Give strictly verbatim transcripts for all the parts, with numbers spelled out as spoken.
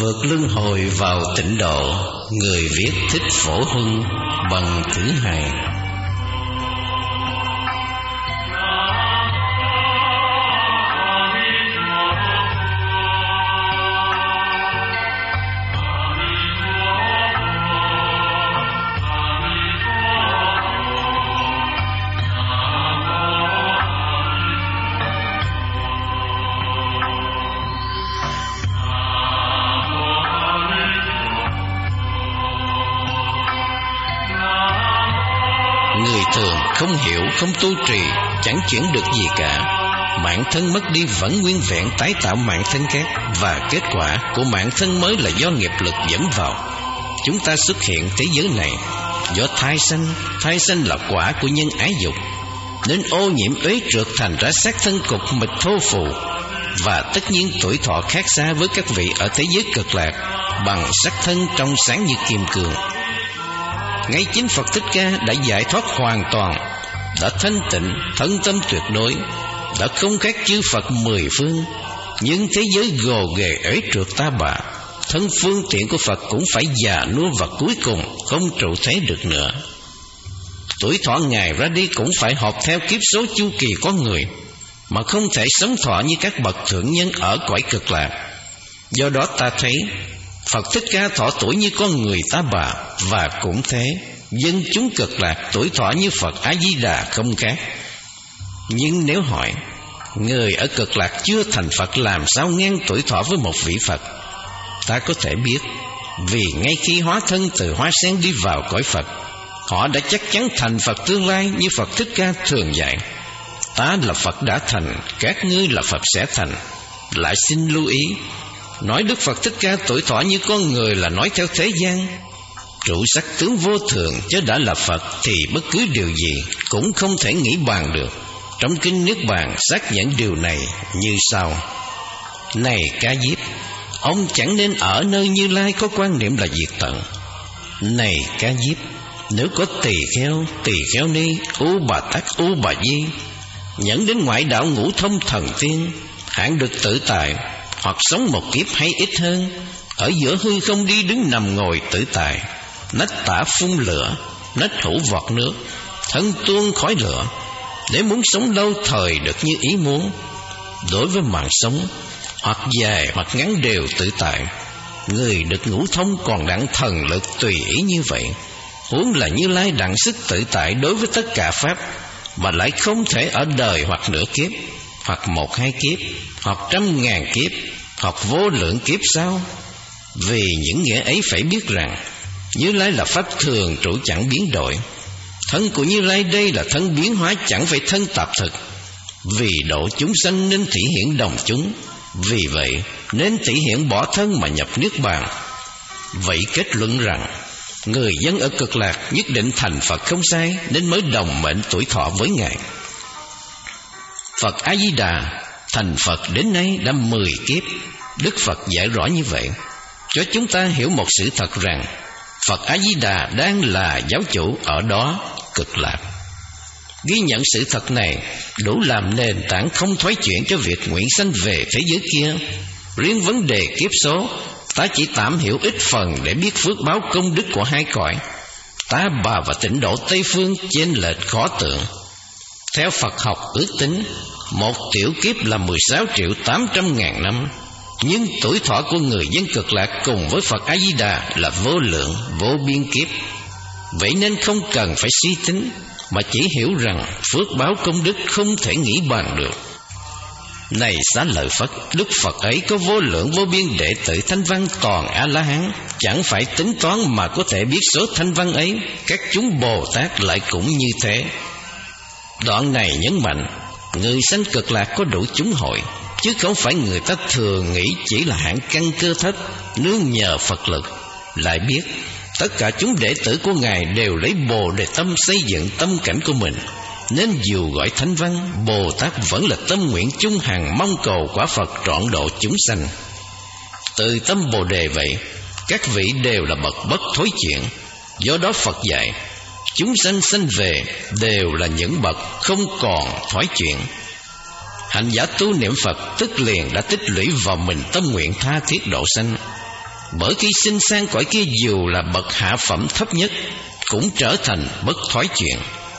Vượt luân hồi vào tịnh độ, người viết Thích Phổ Hưng bằng thứ hai. Người thường không hiểu, không tu trì, chẳng chuyển được gì cả. Mạng thân mất đi vẫn nguyên vẹn tái tạo mạng thân khác, và kết quả của mạng thân mới là do nghiệp lực dẫn vào. Chúng ta xuất hiện thế giới này do thai sanh, thai sanh là quả của nhân ái dục, nên ô nhiễm uế trượt thành ra xác thân cục mịch thô phù, và tất nhiên tuổi thọ khác xa với các vị ở thế giới cực lạc, bằng sắc thân trong sáng như kim cương. Ngay chính Phật Thích Ca đã giải thoát hoàn toàn, đã thanh tịnh, thân tâm tuyệt đối, đã không khác chư Phật mười phương. Nhưng thế giới gồ ghề ấy trượt ta bà, thân phương tiện của Phật cũng phải già nua và cuối cùng không trụ thế được nữa. Tuổi thọ Ngài ra đi cũng phải hợp theo kiếp số chu kỳ con người, mà không thể sống thọ như các bậc thượng nhân ở cõi cực lạc. Do đó ta thấy Phật Thích Ca thọ tuổi như con người ta bà, và cũng thế, dân chúng cực lạc tuổi thọ như Phật A Di Đà không khác. Nhưng nếu hỏi, người ở cực lạc chưa thành Phật làm sao ngang tuổi thọ với một vị Phật? Ta có thể biết, vì ngay khi hóa thân từ hoa sen đi vào cõi Phật, họ đã chắc chắn thành Phật tương lai như Phật Thích Ca thường dạy. Ta là Phật đã thành, các ngươi là Phật sẽ thành. Lại xin lưu ý, nói Đức Phật Thích Ca tuổi thọ như con người là nói theo thế gian. Trụ sắc tướng vô thường chứ đã là Phật thì bất cứ điều gì cũng không thể nghĩ bàn được. Trong kinh Niết Bàn xác nhận điều này như sau: Này Ca Diếp, ông chẳng nên ở nơi Như Lai có quan niệm là diệt tận. Này Ca Diếp, nếu có tỳ kheo, tỳ kheo ni, U Bà Tát, U Bà Di nhẫn đến ngoại đạo ngũ thông thần tiên, hạng được tự tại, hoặc sống một kiếp hay ít hơn, ở giữa hư không đi đứng nằm ngồi tự tại, nách tả phun lửa, nách hữu vọt nước, thân tuôn khói lửa, để muốn sống lâu thời được như ý muốn. Đối với mạng sống, hoặc dài hoặc ngắn đều tự tại, người được ngũ thông còn đặng thần lực tùy ý như vậy, huống là Như Lai đặng sức tự tại đối với tất cả pháp, mà lại không thể ở đời hoặc nửa kiếp, hoặc một hai kiếp, hoặc trăm ngàn kiếp, hoặc vô lượng kiếp sao? Vì những nghĩa ấy phải biết rằng Như Lai là pháp thường trụ chẳng biến đổi. Thân của Như Lai đây là thân biến hóa, chẳng phải thân tạp thực. Vì độ chúng sanh nên thị hiện đồng chúng, vì vậy nên thị hiện bỏ thân mà nhập Niết Bàn. Vậy kết luận rằng người dân ở cực lạc nhất định thành Phật không sai, nên mới đồng mệnh tuổi thọ với Ngài. Phật A Di Đà thành Phật đến nay đã mười kiếp. Đức Phật dạy rõ như vậy, cho chúng ta hiểu một sự thật rằng Phật A Di Đà đang là giáo chủ ở đó cực lạc. Ghi nhận sự thật này đủ làm nền tảng không thoái chuyển cho việc nguyện sanh về thế giới kia. Riêng vấn đề kiếp số, ta chỉ tạm hiểu ít phần để biết phước báo công đức của hai cõi Ta Bà và tịnh độ Tây Phương chênh lệch khó tưởng. Theo Phật học ước tính, một tiểu kiếp là mười sáu triệu tám trăm ngàn năm. Nhưng tuổi thọ của người dân cực lạc cùng với Phật A Di Đà là vô lượng, vô biên kiếp. Vậy nên không cần phải suy tính, mà chỉ hiểu rằng phước báo công đức không thể nghĩ bàn được. Này Xá Lợi Phất, Đức Phật ấy có vô lượng vô biên đệ tử thanh văn toàn A-la-hán, chẳng phải tính toán mà có thể biết số thanh văn ấy. Các chúng Bồ Tát lại cũng như thế. Đoạn này nhấn mạnh, người sanh cực lạc có đủ chúng hội, chứ không phải người ta thường nghĩ chỉ là hạng căn cơ thấp, nương nhờ Phật lực. Lại biết tất cả chúng đệ tử của Ngài đều lấy Bồ Đề tâm xây dựng tâm cảnh của mình, nên dù gọi thánh văn, Bồ Tát vẫn là tâm nguyện chung hằng mong cầu quả Phật trọn độ chúng sanh. Từ tâm Bồ Đề vậy, các vị đều là bậc bất thối chuyển. Do đó Phật dạy, chúng sanh sanh về đều là những bậc không còn thoái chuyển. Hành giả tu niệm Phật tức liền đã tích lũy vào mình tâm nguyện tha thiết độ sanh. Bởi khi sinh sang cõi kia dù là bậc hạ phẩm thấp nhất cũng trở thành bất thoái chuyện.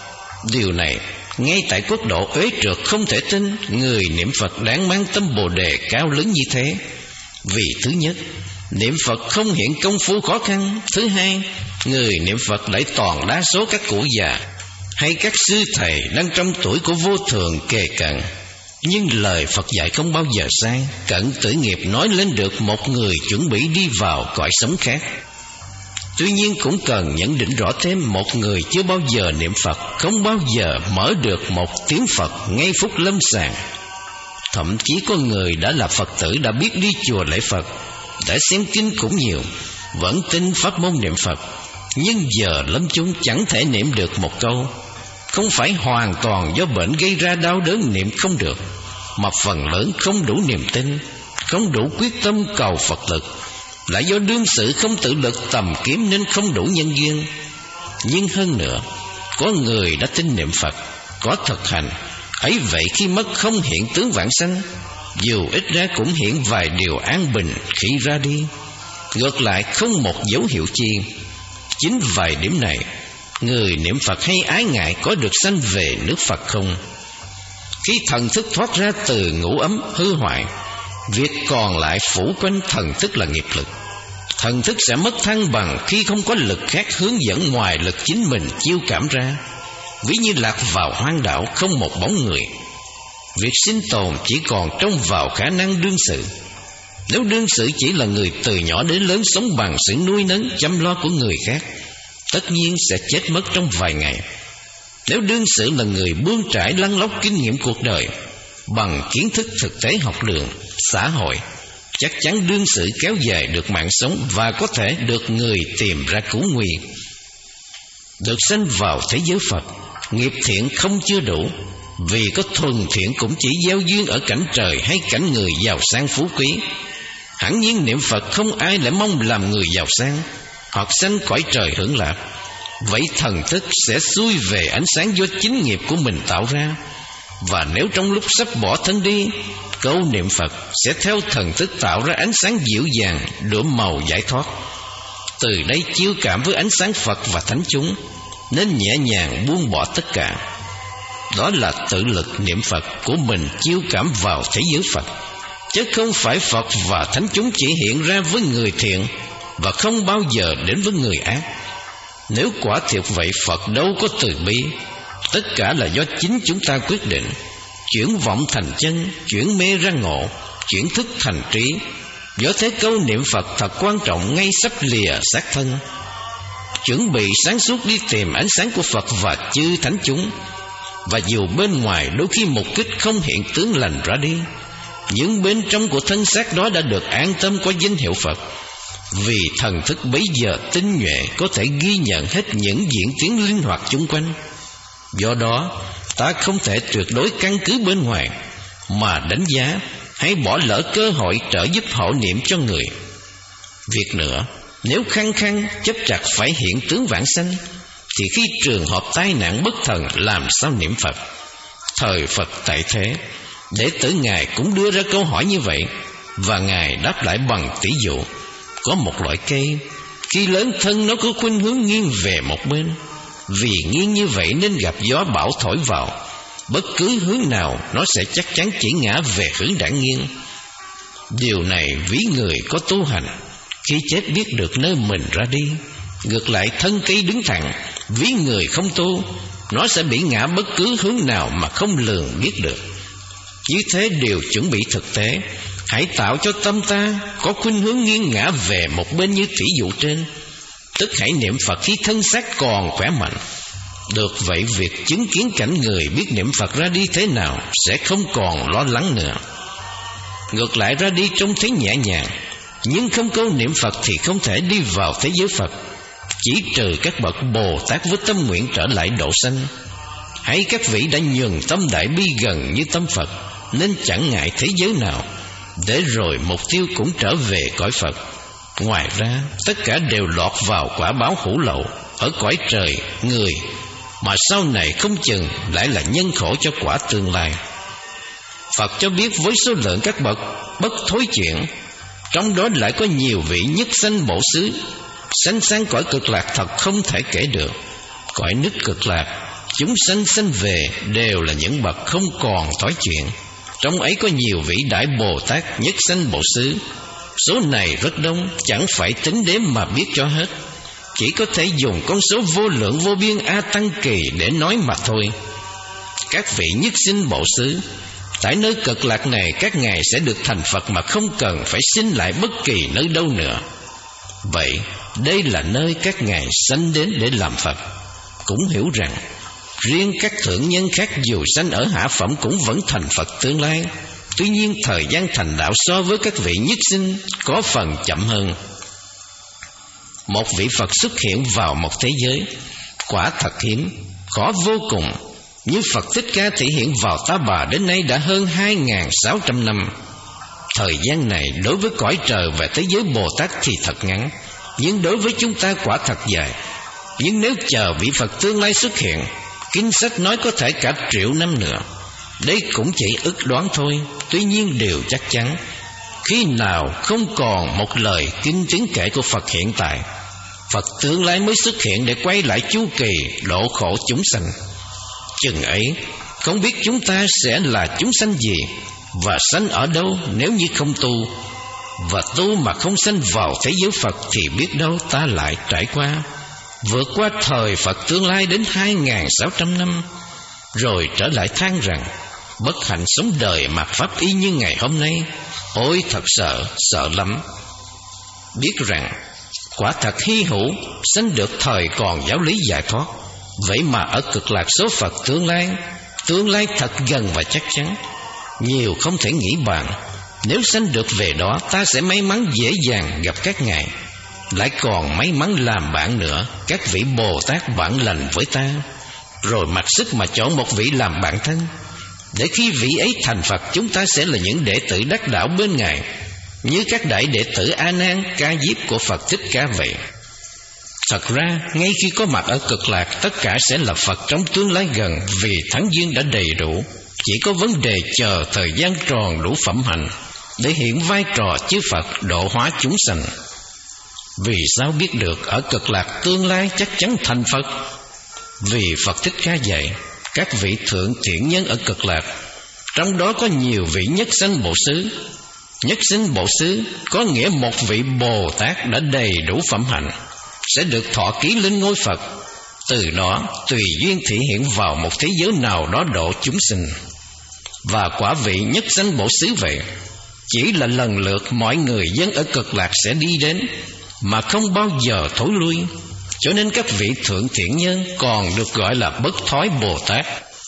Điều này ngay tại quốc độ uế trượt không thể tin người niệm Phật đáng mang tâm Bồ đề cao lớn như thế. Vì thứ nhất, niệm Phật không hiện công phu khó khăn. Thứ hai, người niệm Phật lại toàn đa số các cụ già hay các sư thầy đang trong tuổi của vô thường kề cận. Nhưng lời Phật dạy không bao giờ sai. Cận tử nghiệp nói lên được một người chuẩn bị đi vào cõi sống khác. Tuy nhiên cũng cần nhận định rõ thêm, một người chưa bao giờ niệm Phật không bao giờ mở được một tiếng Phật ngay phút lâm sàng. Thậm chí có người đã là Phật tử, đã biết đi chùa lễ Phật, đã xem kinh cũng nhiều, vẫn tin pháp môn niệm Phật, nhưng giờ lâm chung chẳng thể niệm được một câu. Không phải hoàn toàn do bệnh gây ra đau đớn niệm không được, mà phần lớn không đủ niềm tin, không đủ quyết tâm cầu Phật lực, lại do đương sự không tự lực tầm kiếm nên không đủ nhân duyên. Nhưng hơn nữa, có người đã tin niệm Phật, có thực hành, ấy vậy khi mất không hiện tướng vãng sanh, dù ít ra cũng hiện vài điều an bình khi ra đi. Ngược lại không một dấu hiệu chi. Chính vài điểm này, người niệm Phật hay ái ngại có được sanh về nước Phật không? Khi thần thức thoát ra từ ngũ ấm hư hoại, việc còn lại phủ quanh thần thức là nghiệp lực. Thần thức sẽ mất thăng bằng khi không có lực khác hướng dẫn ngoài lực chính mình chiêu cảm ra. Ví như lạc vào hoang đảo không một bóng người, việc sinh tồn chỉ còn trông vào khả năng đương sự. Nếu đương sự chỉ là người từ nhỏ đến lớn sống bằng sự nuôi nấng chăm lo của người khác, tất nhiên sẽ chết mất trong vài ngày. Nếu đương sự là người bươn trải lăn lóc kinh nghiệm cuộc đời bằng kiến thức thực tế học đường, xã hội, chắc chắn đương sự kéo dài được mạng sống và có thể được người tìm ra cứu nguy. Được sanh vào thế giới Phật, nghiệp thiện không chưa đủ, vì có thuần thiện cũng chỉ gieo duyên ở cảnh trời hay cảnh người giàu sang phú quý. Hẳn nhiên niệm Phật không ai lại mong làm người giàu sang hoặc sanh cõi trời hưởng lạc. Vậy thần thức sẽ xuôi về ánh sáng do chính nghiệp của mình tạo ra. Và nếu trong lúc sắp bỏ thân đi, câu niệm Phật sẽ theo thần thức tạo ra ánh sáng dịu dàng, đượm màu giải thoát. Từ đây chiêu cảm với ánh sáng Phật và thánh chúng, nên nhẹ nhàng buông bỏ tất cả. Đó là tự lực niệm Phật của mình chiêu cảm vào thế giới Phật, chứ không phải Phật và thánh chúng chỉ hiện ra với người thiện và không bao giờ đến với người ác. Nếu quả thiệt vậy, Phật đâu có từ bi. Tất cả là do chính chúng ta quyết định. Chuyển vọng thành chân, chuyển mê ra ngộ, chuyển thức thành trí. Do thế câu niệm Phật thật quan trọng ngay sắp lìa xác thân. Chuẩn bị sáng suốt đi tìm ánh sáng của Phật và chư thánh chúng. Và dù bên ngoài đôi khi mục kích không hiện tướng lành ra đi, nhưng bên trong của thân xác đó đã được an tâm có danh hiệu Phật. Vì thần thức bấy giờ tinh nhuệ, có thể ghi nhận hết những diễn tiến linh hoạt chung quanh. Do đó ta không thể tuyệt đối căn cứ bên ngoài mà đánh giá hay bỏ lỡ cơ hội trợ giúp hộ niệm cho người. Việc nữa, nếu khăng khăng chấp chặt phải hiện tướng vãng sanh, thì khi trường hợp tai nạn bất thần làm sao niệm Phật? Thời Phật tại thế, đệ tử Ngài cũng đưa ra câu hỏi như vậy, và Ngài đáp lại bằng tỷ dụ. Có một loại cây, khi lớn thân nó có khuynh hướng nghiêng về một bên. Vì nghiêng như vậy nên gặp gió bão thổi vào, bất cứ hướng nào nó sẽ chắc chắn chỉ ngã về hướng đã nghiêng. Điều này ví người có tu hành, khi chết biết được nơi mình ra đi. Ngược lại thân cây đứng thẳng, ví người không tu, nó sẽ bị ngã bất cứ hướng nào mà không lường biết được. Như thế điều chuẩn bị thực tế. Hãy tạo cho tâm ta có khuynh hướng nghiêng ngã về một bên như thí dụ trên. Tức hãy niệm Phật khi thân xác còn khỏe mạnh. Được vậy, việc chứng kiến cảnh người biết niệm Phật ra đi thế nào sẽ không còn lo lắng nữa. Ngược lại ra đi trông thấy nhẹ nhàng, nhưng không câu niệm Phật thì không thể đi vào thế giới Phật. Chỉ trừ các bậc Bồ Tát với tâm nguyện trở lại độ sanh, hay các vị đã nhường tâm đại bi gần như tâm Phật, nên chẳng ngại thế giới nào, để rồi mục tiêu cũng trở về cõi Phật. Ngoài ra tất cả đều lọt vào quả báo hữu lậu ở cõi trời người, mà sau này không chừng lại là nhân khổ cho quả tương lai. Phật cho biết với số lượng các bậc bất thối chuyển, Trong đó lại có nhiều vị nhất sanh bổ xứ, sanh sang cõi cực lạc thật không thể kể được. Cõi nước cực lạc, chúng sanh sanh về đều là những bậc không còn thói chuyện. Trong ấy có nhiều vị đại Bồ Tát nhất sanh bổ xứ. Số này rất đông, chẳng phải tính đếm mà biết cho hết. Chỉ có thể dùng con số vô lượng vô biên A Tăng Kỳ để nói mà thôi. Các vị nhất sinh bổ xứ, tại nơi cực lạc này các ngài sẽ được thành Phật mà không cần phải sinh lại bất kỳ nơi đâu nữa. Vậy đây là nơi các ngài sanh đến để làm Phật. Cũng hiểu rằng riêng các thượng nhân khác dù sanh ở hạ phẩm cũng vẫn thành Phật tương lai. Tuy nhiên thời gian thành đạo so với các vị nhất sinh có phần chậm hơn. Một vị Phật xuất hiện vào một thế giới quả thật hiếm, khó vô cùng. Như Phật Thích Ca thể hiện vào Ta Bà đến nay đã hơn hai nghìn sáu trăm năm. Thời gian này đối với cõi trời và thế giới Bồ Tát thì thật ngắn, nhưng đối với chúng ta quả thật dài. Nhưng nếu chờ vị Phật tương lai xuất hiện, kinh sách nói có thể cả triệu năm nữa. Đây cũng chỉ ước đoán thôi. Tuy nhiên điều chắc chắn, khi nào không còn một lời kinh chứng kể của Phật hiện tại, Phật tương lai mới xuất hiện để quay lại chu kỳ độ khổ chúng sanh. Chừng ấy không biết chúng ta sẽ là chúng sanh gì và sanh ở đâu nếu như không tu. Và tu mà không sanh vào thế giới Phật thì biết đâu ta lại trải qua vượt qua thời Phật tương lai đến hai nghìn sáu trăm năm, rồi trở lại than rằng bất hạnh sống đời mạt pháp y như ngày hôm nay. Ôi thật sợ, sợ lắm. Biết rằng quả thật hy hữu sanh được thời còn giáo lý giải thoát. Vậy mà ở cực lạc số Phật tương lai, tương lai thật gần và chắc chắn, nhiều không thể nghĩ bàn. Nếu sanh được về đó, ta sẽ may mắn dễ dàng gặp các ngài, lại còn may mắn làm bạn nữa, các vị Bồ Tát bạn lành với ta, rồi mặc sức mà chọn một vị làm bạn thân, để khi vị ấy thành Phật, chúng ta sẽ là những đệ tử đắc đạo bên ngài, như các đại đệ tử A Nan, Ca Diếp của Phật Thích Ca vậy. Thật ra ngay khi có mặt ở cực lạc, tất cả sẽ là Phật trong tương lai gần, vì thắng duyên đã đầy đủ. Chỉ có vấn đề chờ thời gian tròn đủ phẩm hạnh để hiện vai trò chư Phật độ hóa chúng sanh. Vì sao biết được ở cực lạc tương lai chắc chắn thành Phật? Vì Phật Thích Ca dạy các vị thượng thiện nhân ở cực lạc, trong đó có nhiều vị nhất sanh bổ xứ. Nhất sinh bổ xứ có nghĩa một vị Bồ Tát đã đầy đủ phẩm hạnh sẽ được thọ ký lên ngôi Phật. Từ đó tùy duyên thị hiện vào một thế giới nào đó độ chúng sinh. Và quả vị nhất sanh bổ xứ vậy chỉ là lần lượt mọi người dân ở cực lạc sẽ đi đến, mà không bao giờ thối lui. Cho nên các vị thượng thiện nhân còn được gọi là bất thoái Bồ Tát.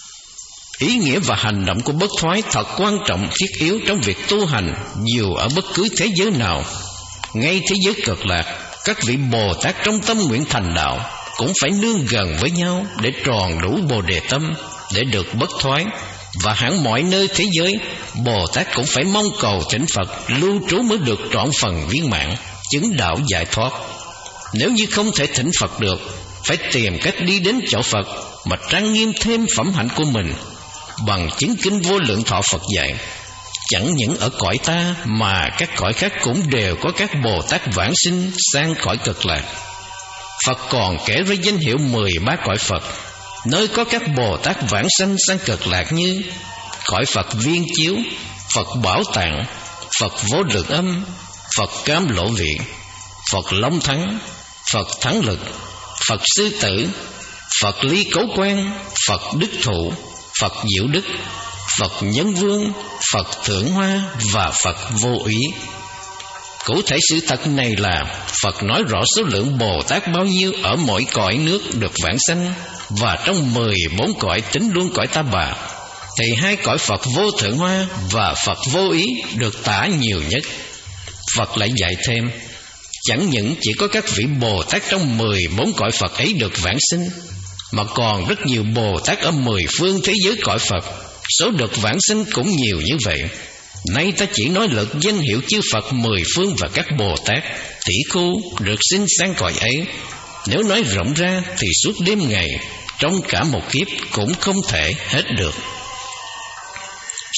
Ý nghĩa và hành động của bất thoái thật quan trọng thiết yếu trong việc tu hành, dù ở bất cứ thế giới nào. Ngay thế giới cực lạc, các vị Bồ Tát trong tâm nguyện thành đạo cũng phải nương gần với nhau để tròn đủ Bồ Đề tâm, để được bất thoái. Và hẳn mọi nơi thế giới, Bồ Tát cũng phải mong cầu thỉnh Phật lưu trú mới được trọn phần viên mãn, chứng đạo giải thoát. Nếu như không thể thỉnh Phật được, phải tìm cách đi đến chỗ Phật mà trang nghiêm thêm phẩm hạnh của mình bằng chứng kinh Vô Lượng Thọ Phật dạy. Chẳng những ở cõi ta mà các cõi khác cũng đều có các Bồ Tát vãng sinh sang cõi cực lạc. Phật còn kể ra danh hiệu mười ba cõi Phật, nơi có các Bồ Tát vãng sanh sang cực lạc như cõi Phật Viên Chiếu, Phật Bảo Tạng, Phật Vô Lượng Âm, Phật Cam Lộ Viện, Phật Long Thắng, Phật Thắng Lực, Phật Sư Tử, Phật Ly Cấu Quan, Phật Đức Thụ, Phật Diệu Đức, Phật Nhân Vương, Phật Thượng Hoa và Phật Vô Úy. Cụ thể sự thật này là Phật nói rõ số lượng Bồ Tát bao nhiêu ở mỗi cõi nước được vãng sanh, và trong mười bốn cõi tính luôn cõi Ta Bà thì hai cõi Phật Vô Thượng Hoa và Phật Vô Ý được tả nhiều nhất. Phật lại dạy thêm, chẳng những chỉ có các vị Bồ Tát trong mười bốn cõi Phật ấy được vãng sinh, mà còn rất nhiều Bồ Tát ở mười phương thế giới cõi Phật, số được vãng sinh cũng nhiều như vậy. Nay ta chỉ nói lượt danh hiệu chư Phật mười phương và các Bồ Tát tỷ khu được sinh sang cõi ấy. Nếu nói rộng ra thì suốt đêm ngày trong cả một kiếp cũng không thể hết được.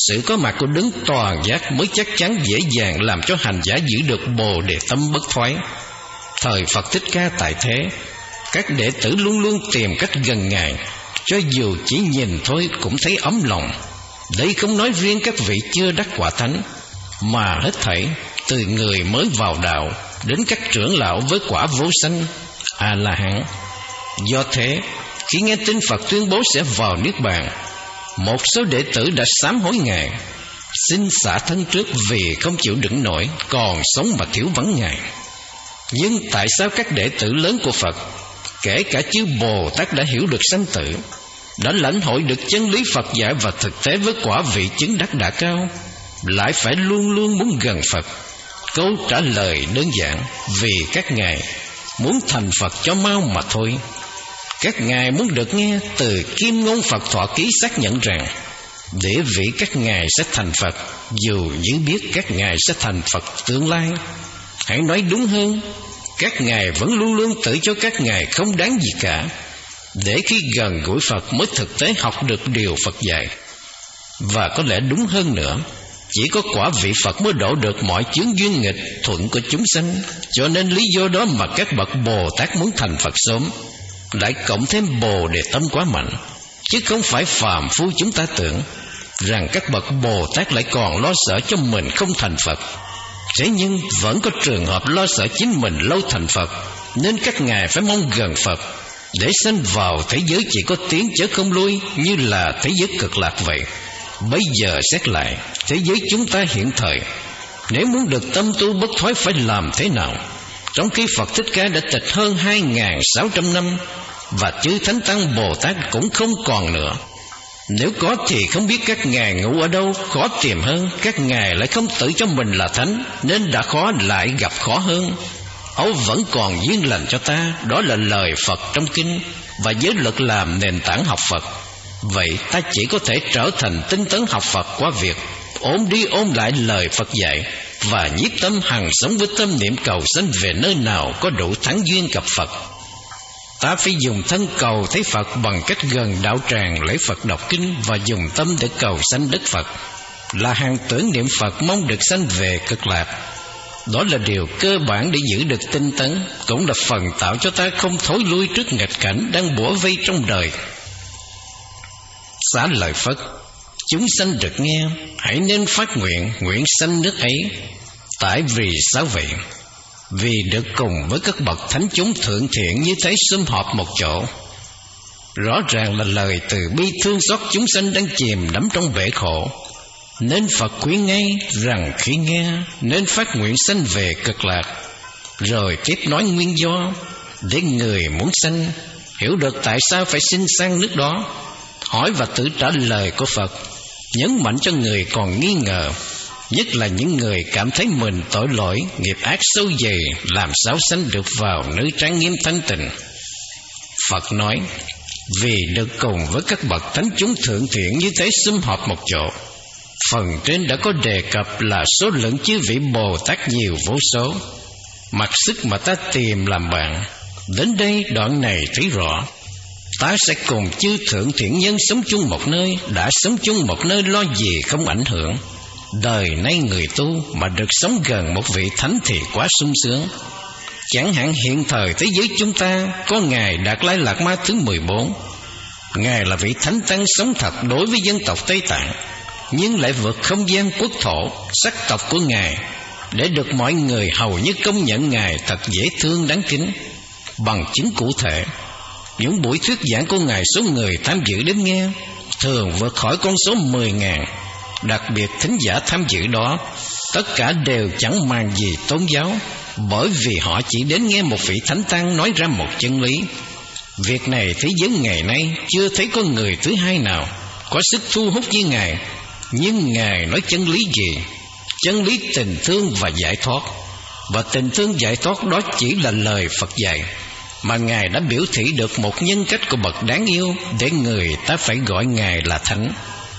Sự có mặt của đấng toàn giác mới chắc chắn dễ dàng làm cho hành giả giữ được Bồ Đề tâm bất thoái. Thời Phật Thích Ca tại thế, các đệ tử luôn luôn tìm cách gần Ngài, cho dù chỉ nhìn thôi cũng thấy ấm lòng. Đây không nói riêng các vị chưa đắc quả thánh, mà hết thảy từ người mới vào đạo đến các trưởng lão với quả vô sanh A-la-hán. Do thế, khi nghe tin Phật tuyên bố sẽ vào Niết Bàn, một số đệ tử đã sám hối Ngài, xin xả thân trước vì không chịu đựng nổi còn sống mà thiếu vắng Ngài. Nhưng tại sao các đệ tử lớn của Phật, kể cả chư Bồ Tát đã hiểu được sanh tử, đã lãnh hội được chân lý Phật dạy và thực tế với quả vị chứng đắc đã cao, lại phải luôn luôn muốn gần Phật? Câu trả lời đơn giản: vì các ngài muốn thành Phật cho mau mà thôi. Các ngài muốn được nghe từ Kim Ngôn Phật Thọ Ký xác nhận rằng địa vị các ngài sẽ thành Phật, dù như biết các ngài sẽ thành Phật tương lai. Hãy nói đúng hơn, các ngài vẫn luôn luôn tự cho các ngài không đáng gì cả, để khi gần gũi Phật mới thực tế học được điều Phật dạy. Và có lẽ đúng hơn nữa, chỉ có quả vị Phật mới độ được mọi chướng duyên nghịch thuận của chúng sanh. Cho nên lý do đó mà các bậc Bồ Tát muốn thành Phật sớm, lại cộng thêm Bồ Đề tâm quá mạnh. Chứ không phải phàm phu chúng ta tưởng rằng các bậc Bồ Tát lại còn lo sợ cho mình không thành Phật. Thế nhưng vẫn có trường hợp lo sợ chính mình lâu thành Phật, nên các ngài phải mong gần Phật để sanh vào thế giới chỉ có tiến chớ không lui, như là thế giới cực lạc vậy. Bây giờ xét lại thế giới chúng ta hiện thời, nếu muốn được tâm tu bất thoái phải làm thế nào? Trong khi Phật Thích Ca đã tịch hơn hai nghìn sáu trăm năm, và chư Thánh Tăng Bồ Tát cũng không còn nữa. Nếu có thì không biết các ngài ngủ ở đâu, khó tìm hơn. Các ngài lại không tự cho mình là thánh, nên đã khó lại gặp khó hơn. Âu vẫn còn duyên lành cho ta, đó là lời Phật trong kinh, và giới luật làm nền tảng học Phật. Vậy ta chỉ có thể trở thành tinh tấn học Phật qua việc ôm đi ôm lại lời Phật dạy, và nhiếp tâm hằng sống với tâm niệm cầu sanh về nơi nào có đủ thắng duyên gặp Phật. Ta phải dùng thân cầu thấy Phật bằng cách gần đạo tràng lễ Phật đọc kinh, và dùng tâm để cầu sanh đất Phật, là hàng tưởng niệm Phật mong được sanh về cực lạc. Đó là điều cơ bản để giữ được tinh tấn, cũng là phần tạo cho ta không thối lui trước nghịch cảnh đang bủa vây trong đời. Xá lời Phật, chúng sanh được nghe, hãy nên phát nguyện, nguyện sanh nước ấy. Tại vì sao vậy? Vì được cùng với các bậc thánh chúng thượng thiện như thế sum họp một chỗ. Rõ ràng là lời từ bi thương xót chúng sanh đang chìm đắm trong bể khổ, nên Phật khuyên ngay rằng khi nghe nên phát nguyện sanh về cực lạc. Rồi tiếp nói nguyên do để người muốn sanh hiểu được tại sao phải sinh sang nước đó. Hỏi và tự trả lời của Phật nhấn mạnh cho người còn nghi ngờ, nhất là những người cảm thấy mình tội lỗi, nghiệp ác sâu dày, làm sao sanh được vào nơi trang nghiêm thanh tịnh. Phật nói, vì được cùng với các bậc thánh chúng thượng thiện như thế sum họp một chỗ. Phần trên đã có đề cập là số lượng chư vị Bồ Tát nhiều vô số, mặc sức mà ta tìm làm bạn. Đến đây đoạn này thấy rõ, ta sẽ cùng chư thượng thiện nhân sống chung một nơi, đã sống chung một nơi lo gì không ảnh hưởng. Đời nay người tu mà được sống gần một vị thánh thì quá sung sướng. Chẳng hạn hiện thời thế giới chúng ta có Ngài Đạt Lai Lạt Ma thứ mười bốn. Ngài là vị thánh tăng sống thật đối với dân tộc Tây Tạng, nhưng lại vượt không gian quốc thổ, sắc tộc của Ngài, để được mọi người hầu như công nhận Ngài thật dễ thương đáng kính. Bằng chứng cụ thể, những buổi thuyết giảng của Ngài, số người tham dự đến nghe thường vượt khỏi con số mười ngàn. Đặc biệt thính giả tham dự đó, tất cả đều chẳng màng gì tôn giáo, bởi vì họ chỉ đến nghe một vị thánh tăng nói ra một chân lý. Việc này thế giới ngày nay chưa thấy có người thứ hai nào có sức thu hút với Ngài. Nhưng Ngài nói chân lý gì? Chân lý tình thương và giải thoát. Và tình thương giải thoát đó chỉ là lời Phật dạy, mà Ngài đã biểu thị được một nhân cách của bậc đáng yêu, để người ta phải gọi Ngài là thánh.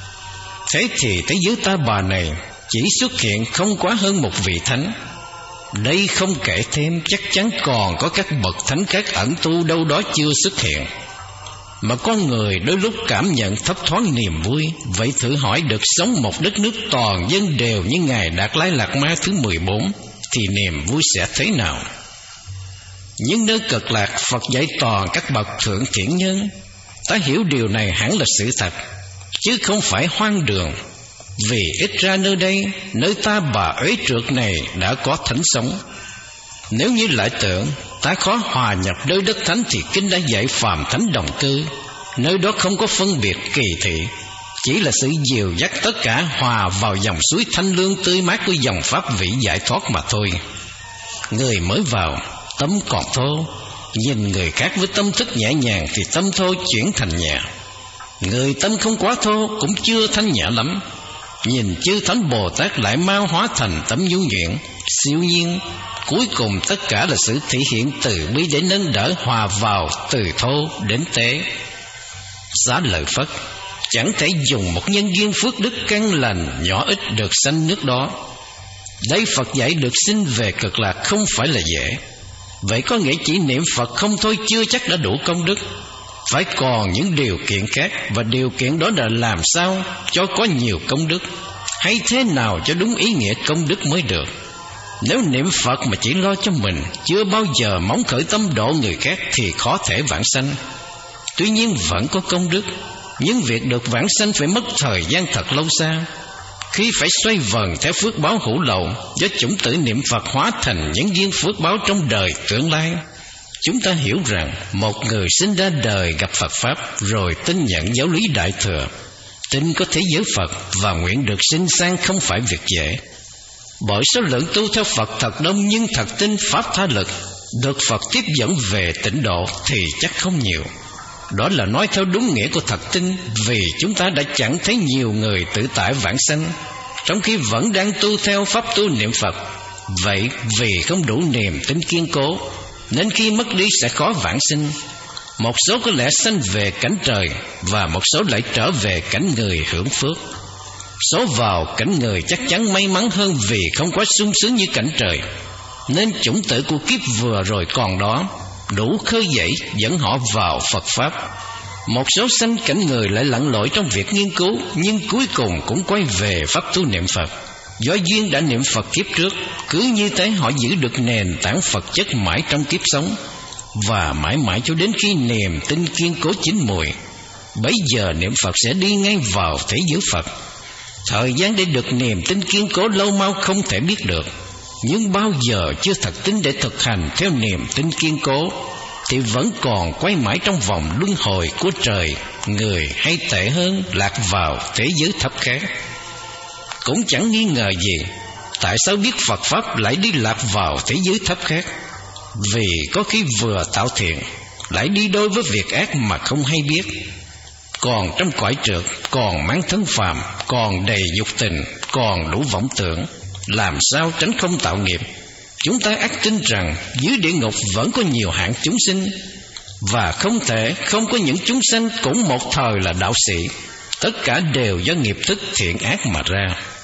Thế thì thế giới ta bà này chỉ xuất hiện không quá hơn một vị thánh. Đây không kể thêm, chắc chắn còn có các bậc thánh khác ẩn tu đâu đó chưa xuất hiện. mà con người đôi lúc cảm nhận thấp thoáng niềm vui. Vậy thử hỏi được sống một đất nước toàn dân đều như Ngài Đạt Lai Lạt Ma thứ mười bốn thì niềm vui sẽ thế nào? Nhưng nơi Cực Lạc, Phật dạy toàn các bậc thượng thiện nhân. Ta hiểu điều này hẳn là sự thật, chứ không phải hoang đường. Vì ít ra nơi đây, nơi ta bà uế trượt này đã có thánh sống. Nếu như lại tưởng ta khó hòa nhập nơi đất thánh thì kinh đã dạy phàm thánh đồng cư. Nơi đó không có phân biệt kỳ thị, chỉ là sự dìu dắt tất cả hòa vào dòng suối thanh lương tươi mát của dòng pháp vị giải thoát mà thôi. Người mới vào, tâm còn thô, nhìn người khác với tâm thức nhẹ nhàng thì tâm thô chuyển thành nhẹ. Người tâm không quá thô cũng chưa thanh nhẹ lắm. Nhìn chư Thánh Bồ Tát lại mau hóa thành tấm nhu nhuyễn, siêu nhiên. Cuối cùng tất cả là sự thể hiện từ bi để nâng đỡ hòa vào từ thô đến tế. Xá lợi Phất chẳng thể dùng một nhân duyên phước đức căn lành nhỏ ít được sanh nước đó. Đây Phật dạy được sinh về Cực Lạc không phải là dễ. Vậy có nghĩa chỉ niệm Phật không thôi chưa chắc đã đủ công đức, phải còn những điều kiện khác. Và điều kiện đó là làm sao cho có nhiều công đức, hay thế nào cho đúng ý nghĩa công đức mới được. Nếu niệm Phật mà chỉ lo cho mình, chưa bao giờ mong khởi tâm độ người khác thì khó thể vãng sanh. Tuy nhiên vẫn có công đức, nhưng việc được vãng sanh phải mất thời gian thật lâu xa. Khi phải xoay vần theo phước báo hữu lậu do chủng tử niệm Phật hóa thành những duyên phước báo trong đời tương lai, chúng ta hiểu rằng một người sinh ra đời gặp Phật Pháp rồi tin nhận giáo lý Đại Thừa, tin có thế giới Phật và nguyện được sinh sang không phải việc dễ. Bởi số lượng tu theo Phật thật đông, nhưng thật tin Pháp tha lực được Phật tiếp dẫn về tịnh độ thì chắc không nhiều. Đó là nói theo đúng nghĩa của thật tin, vì chúng ta đã chẳng thấy nhiều người tự tại vãng sanh, trong khi vẫn đang tu theo pháp tu niệm Phật. Vậy vì không đủ niềm tin kiên cố, nên khi mất đi sẽ khó vãng sinh. Một số có lẽ sanh về cảnh trời, và một số lại trở về cảnh người hưởng phước. Số vào cảnh người chắc chắn may mắn hơn vì không quá sung sướng như cảnh trời, nên chủng tử của kiếp vừa rồi còn đó, đủ khơi dậy dẫn họ vào Phật Pháp. Một số sanh cảnh người lại lặn lội trong việc nghiên cứu, nhưng cuối cùng cũng quay về pháp tu niệm Phật. Do duyên đã niệm Phật kiếp trước, cứ như thế họ giữ được nền tảng Phật chất mãi trong kiếp sống, và mãi mãi cho đến khi niềm tin kiên cố chín mùi, bấy giờ niệm Phật sẽ đi ngay vào thế giới Phật. Thời gian để được niềm tin kiên cố lâu mau không thể biết được, nhưng bao giờ chưa thật tin để thực hành theo niềm tin kiên cố thì vẫn còn quay mãi trong vòng luân hồi của trời người, hay tệ hơn lạc vào thế giới thấp khác. Cũng chẳng nghi ngờ gì tại sao biết Phật Pháp lại đi lạc vào thế giới thấp khác. Vì có khi vừa tạo thiện lại đi đôi với việc ác mà không hay biết. Còn trong cõi trượt còn mang thân phàm, còn đầy dục tình, còn đủ vọng tưởng, làm sao tránh không tạo nghiệp. Chúng ta ắt tin rằng dưới địa ngục vẫn có nhiều hạng chúng sinh, và không thể không có những chúng sanh cũng một thời là đạo sĩ. Tất cả đều do nghiệp thức thiện ác mà ra.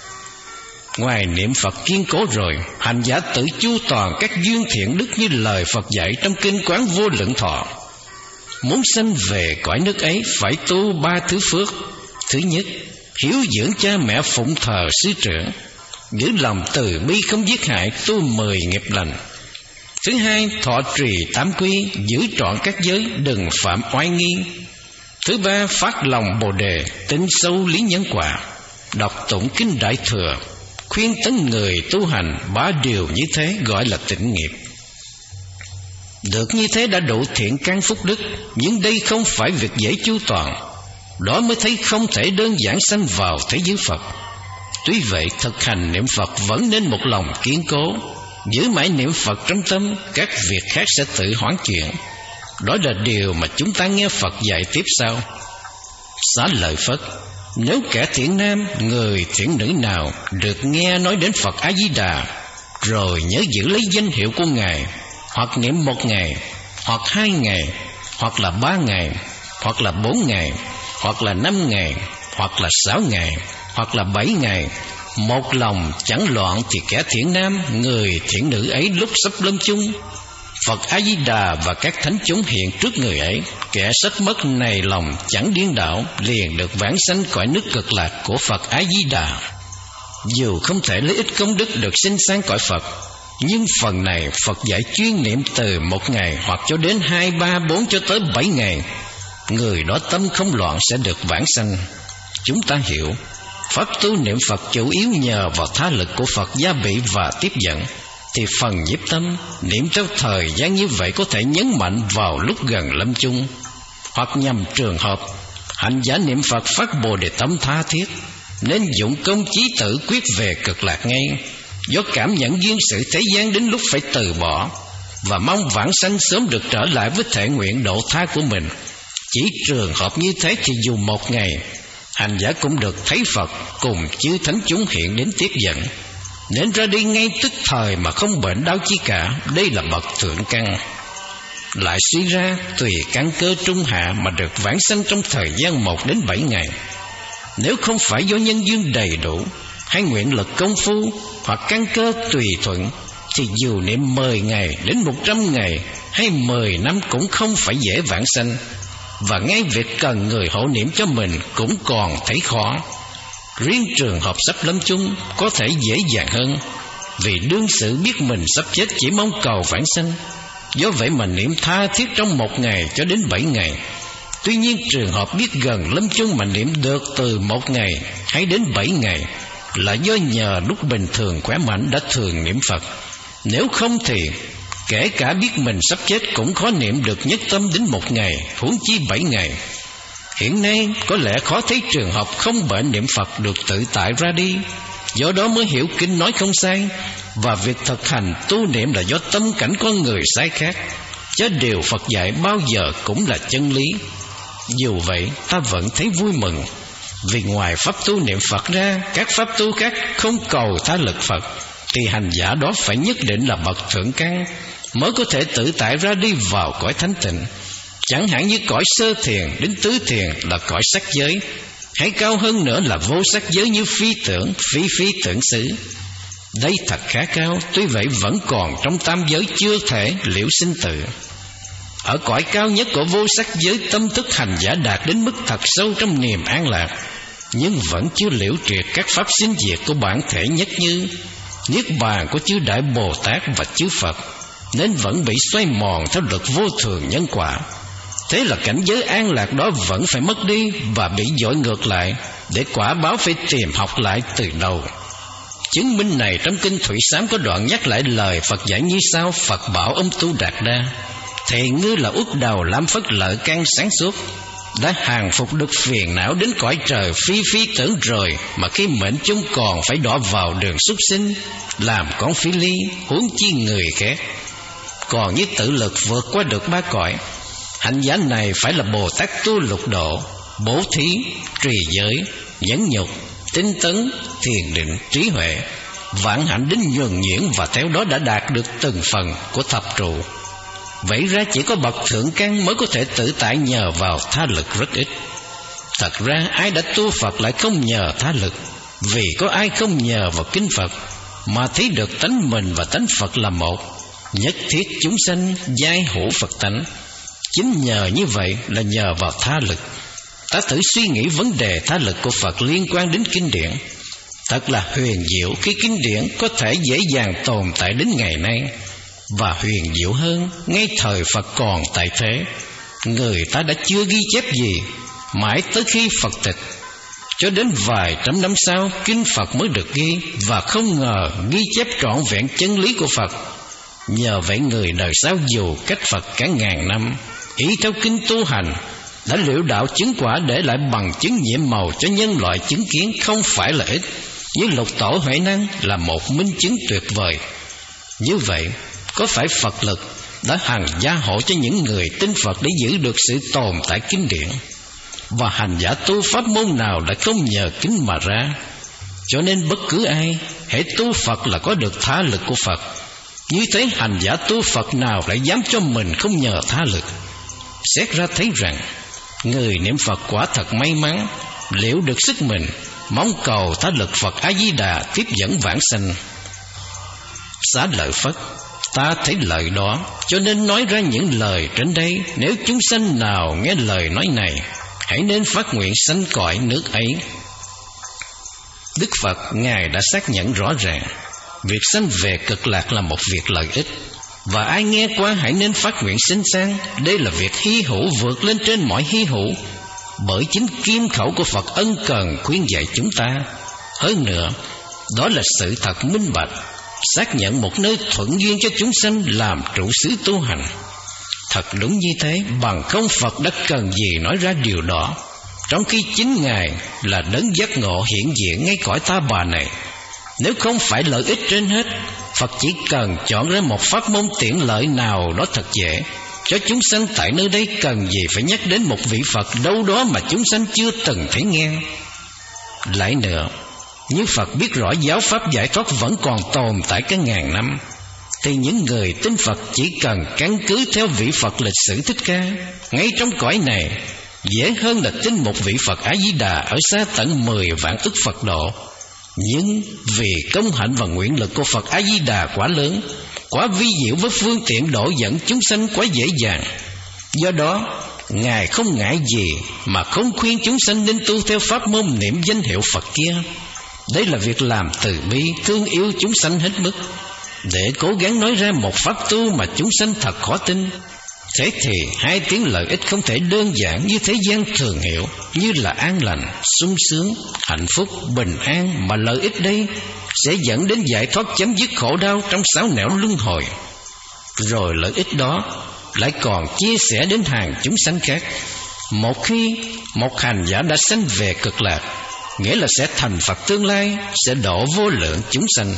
Ngoài niệm Phật kiên cố rồi, hành giả tự chu toàn các duyên thiện đức như lời Phật dạy trong kinh Quán Vô Lượng Thọ. Muốn sanh về cõi nước ấy phải tu ba thứ phước. Thứ nhất, hiếu dưỡng cha mẹ phụng thờ sư trưởng, giữ lòng từ bi không giết hại, tu mười nghiệp lành. Thứ hai, thọ trì tám quy, giữ trọn các giới, đừng phạm oai nghi. Thứ ba, phát lòng Bồ Đề, tin sâu lý nhân quả, đọc tụng kinh Đại Thừa, khuyên tấn người tu hành. Ba điều như thế gọi là tịnh nghiệp. Được như thế đã đủ thiện căn phúc đức, nhưng đây không phải việc dễ chu toàn. Đó mới thấy không thể đơn giản sanh vào thế giới Phật. Tuy vậy, thực hành niệm Phật vẫn nên một lòng kiên cố, giữ mãi niệm Phật trong tâm, các việc khác sẽ tự hoán chuyển. Đó là điều mà chúng ta nghe Phật dạy tiếp sau. Xá lợi Phất, nếu kẻ thiện nam, người thiện nữ nào được nghe nói đến Phật A-di-đà, rồi nhớ giữ lấy danh hiệu của Ngài, hoặc niệm một ngày, hoặc hai ngày, hoặc là ba ngày, hoặc là bốn ngày, hoặc là năm ngày, hoặc là sáu ngày, hoặc là bảy ngày, một lòng chẳng loạn, thì kẻ thiện nam, người thiện nữ ấy lúc sắp lâm chung Phật A-di-đà và các thánh chúng hiện trước người ấy, kẻ sách mất này lòng chẳng điên đảo, liền được vãng sanh cõi nước cực lạc của Phật A-di-đà. Dù không thể lấy ít công đức được sinh sang cõi Phật, nhưng phần này Phật dạy chuyên niệm từ một ngày hoặc cho đến hai, ba, bốn cho tới bảy ngày, người đó tâm không loạn sẽ được vãng sanh. Chúng ta hiểu, pháp tu niệm Phật chủ yếu nhờ vào tha lực của Phật gia bị và tiếp dẫn, thì phần nhiếp tâm niệm trong thời gian như vậy có thể nhấn mạnh vào lúc gần lâm chung, hoặc nhằm trường hợp hành giả niệm Phật phát Bồ Đề tâm tha thiết, nên dụng công chí tử quyết về cực lạc ngay, do cảm nhận duyên sự thế gian đến lúc phải từ bỏ, và mong vãng sanh sớm được trở lại với thể nguyện độ tha của mình. Chỉ trường hợp như thế thì dù một ngày, hành giả cũng được thấy Phật cùng chư thánh chúng hiện đến tiếp dẫn, nên ra đi ngay tức thời mà không bệnh đau chi cả. Đây là bậc thượng căn. Lại suy ra tùy căn cơ trung hạ mà được vãng sanh trong thời gian một đến bảy ngày. Nếu không phải do nhân duyên đầy đủ, hay nguyện lực công phu, hoặc căn cơ tùy thuận, thì dù niệm mười ngày đến một trăm ngày hay mười năm cũng không phải dễ vãng sanh. Và ngay việc cần người hộ niệm cho mình cũng còn thấy khó. Riêng trường hợp sắp lâm chung có thể dễ dàng hơn, vì đương sự biết mình sắp chết chỉ mong cầu vãng sanh, do vậy mà niệm tha thiết trong một ngày cho đến bảy ngày. Tuy nhiên trường hợp biết gần lâm chung mà niệm được từ một ngày hay đến bảy ngày là do nhờ lúc bình thường khỏe mạnh đã thường niệm Phật. Nếu không thì kể cả biết mình sắp chết cũng khó niệm được nhất tâm đến một ngày, huống chi bảy ngày. Hiện nay có lẽ khó thấy trường hợp không bệnh niệm Phật được tự tại ra đi. Do đó mới hiểu kinh nói không sai, và việc thực hành tu niệm là do tâm cảnh con người sai khác, chứ điều Phật dạy bao giờ cũng là chân lý. Dù vậy ta vẫn thấy vui mừng, vì ngoài pháp tu niệm Phật ra, các pháp tu khác không cầu tha lực Phật, thì hành giả đó phải nhất định là bậc thượng căn, mới có thể tự tại ra đi vào cõi thánh tịnh. Chẳng hạn như cõi sơ thiền đến tứ thiền là cõi sắc giới, hay cao hơn nữa là vô sắc giới như phi tưởng, phi phi tưởng xứ. Đây thật khá cao, tuy vậy vẫn còn trong tam giới chưa thể liễu sinh tử. Ở cõi cao nhất của vô sắc giới, tâm thức hành giả đạt đến mức thật sâu trong niềm an lạc, nhưng vẫn chưa liễu triệt các pháp sinh diệt của bản thể nhất như niết bàn của chư Đại Bồ Tát và chư Phật, nên vẫn bị xoay mòn theo luật vô thường nhân quả. Thế là cảnh giới an lạc đó vẫn phải mất đi và bị dội ngược lại, để quả báo phải tìm học lại từ đầu. Chứng minh này trong kinh Thủy Sám có đoạn nhắc lại lời Phật dạy như sau. Phật bảo ông Tu Đạt Đa: Thì ngươi là uất đầu lam phất lợi căn sáng suốt, đã hàng phục được phiền não đến cõi trời phi phi tưởng rồi, mà khi mệnh chúng còn phải đọa vào đường súc sinh, làm con phi ly, huống chi người khác. Còn như tự lực vượt qua được ba cõi, hành giả này phải là Bồ Tát tu lục độ, bố thí, trì giới, nhẫn nhục, tinh tấn, thiền định, trí huệ, vạn hạnh đến nhuần nhuyễn, và theo đó đã đạt được từng phần của thập trụ. Vậy ra chỉ có bậc thượng căn mới có thể tự tại nhờ vào tha lực rất ít. Thật ra ai đã tu Phật lại không nhờ tha lực, vì có ai không nhờ vào kinh Phật mà thấy được tánh mình và tánh Phật là một, nhất thiết chúng sanh giai hữu Phật tánh. Chính nhờ như vậy là nhờ vào tha lực. Ta thử suy nghĩ vấn đề tha lực của Phật liên quan đến kinh điển. Thật là huyền diệu khi kinh điển có thể dễ dàng tồn tại đến ngày nay. Và huyền diệu hơn, ngay thời Phật còn tại thế, người ta đã chưa ghi chép gì, mãi tới khi Phật tịch, cho đến vài trăm năm sau kinh Phật mới được ghi, và không ngờ ghi chép trọn vẹn chân lý của Phật. Nhờ vậy người đời sau dù cách Phật cả ngàn năm, ý theo kinh tu hành, đã liễu đạo chứng quả, để lại bằng chứng nhiệm màu cho nhân loại chứng kiến không phải là ít. Như Lục Tổ Huệ Năng là một minh chứng tuyệt vời. Như vậy, có phải Phật lực đã hằng gia hộ cho những người tin Phật để giữ được sự tồn tại kinh điển? Và hành giả tu pháp môn nào đã không nhờ kính mà ra? Cho nên bất cứ ai hễ tu Phật là có được tha lực của Phật. Như thế hành giả tu Phật nào lại dám cho mình không nhờ tha lực? Xét ra thấy rằng người niệm Phật quả thật may mắn, liễu được sức mình, mong cầu tha lực Phật A Di Đà tiếp dẫn vãng sanh. Xá Lợi Phất: Ta thấy lợi đó, cho nên nói ra những lời trên đây. Nếu chúng sanh nào nghe lời nói này, hãy nên phát nguyện sanh cõi nước ấy. Đức Phật Ngài đã xác nhận rõ ràng, việc sanh về cực lạc là một việc lợi ích, và ai nghe qua hãy nên phát nguyện sinh sang. Đây là việc hy hữu vượt lên trên mọi hy hữu, bởi chính kim khẩu của Phật ân cần khuyên dạy chúng ta. Hơn nữa, đó là sự thật minh bạch, xác nhận một nơi thuận duyên cho chúng sanh làm trụ xứ tu hành. Thật đúng như thế, bằng không Phật đã cần gì nói ra điều đó, trong khi chính Ngài là đấng giác ngộ hiện diện ngay cõi ta bà này. Nếu không phải lợi ích trên hết, Phật chỉ cần chọn ra một pháp môn tiện lợi nào đó thật dễ cho chúng sanh tại nơi đây, cần gì phải nhắc đến một vị Phật đâu đó mà chúng sanh chưa từng thấy nghe. Lại nữa, như Phật biết rõ giáo pháp giải thoát vẫn còn tồn tại cả ngàn năm, thì những người tin Phật chỉ cần căn cứ theo vị Phật lịch sử Thích Ca ngay trong cõi này, dễ hơn là tin một vị Phật A Di Đà ở xa tận mười vạn ức Phật độ. Nhưng vì công hạnh và nguyện lực của Phật A Di Đà quá lớn, quá vi diệu với phương tiện độ dẫn chúng sanh quá dễ dàng, do đó Ngài không ngại gì mà không khuyên chúng sanh nên tu theo pháp môn niệm danh hiệu Phật kia. Đây là việc làm từ bi thương yêu chúng sanh hết mức, để cố gắng nói ra một pháp tu mà chúng sanh thật khó tin. Thế thì hai tiếng lợi ích không thể đơn giản như thế gian thường hiểu, như là an lành, sung sướng, hạnh phúc, bình an, mà lợi ích đây sẽ dẫn đến giải thoát chấm dứt khổ đau trong sáu nẻo luân hồi. Rồi lợi ích đó lại còn chia sẻ đến hàng chúng sanh khác. Một khi một hành giả đã sanh về cực lạc, nghĩa là sẽ thành Phật tương lai, sẽ độ vô lượng chúng sanh.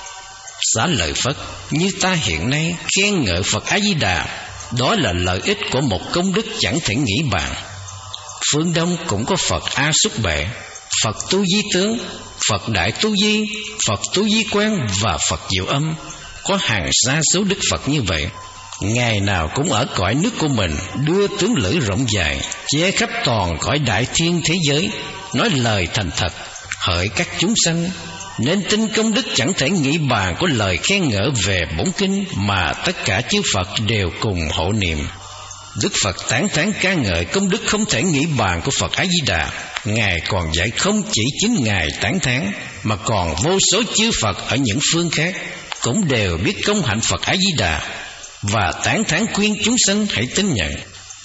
Xá lợi Phất, như ta hiện nay khen ngợi Phật A Di Đà, đó là lợi ích của một công đức chẳng thể nghĩ bàn. Phương Đông cũng có Phật A Xúc Bệ, Phật Tu Di Tướng, Phật Đại Tu Di, Phật Tu Di Quang và Phật Diệu Âm. Có hàng sa số Đức Phật như vậy, ngày nào cũng ở cõi nước của mình đưa tướng lưỡi rộng dài, che khắp toàn cõi đại thiên thế giới, nói lời thành thật hỡi các chúng sanh, nên tin công đức chẳng thể nghĩ bàn của lời khen ngợi về bổn kinh mà tất cả chư Phật đều cùng hộ niệm. Đức Phật tán thán ca ngợi công đức không thể nghĩ bàn của Phật A Di Đà. Ngài còn dạy không chỉ chính Ngài tán thán, mà còn vô số chư Phật ở những phương khác cũng đều biết công hạnh Phật A Di Đà và tán thán khuyên chúng sanh hãy tin nhận.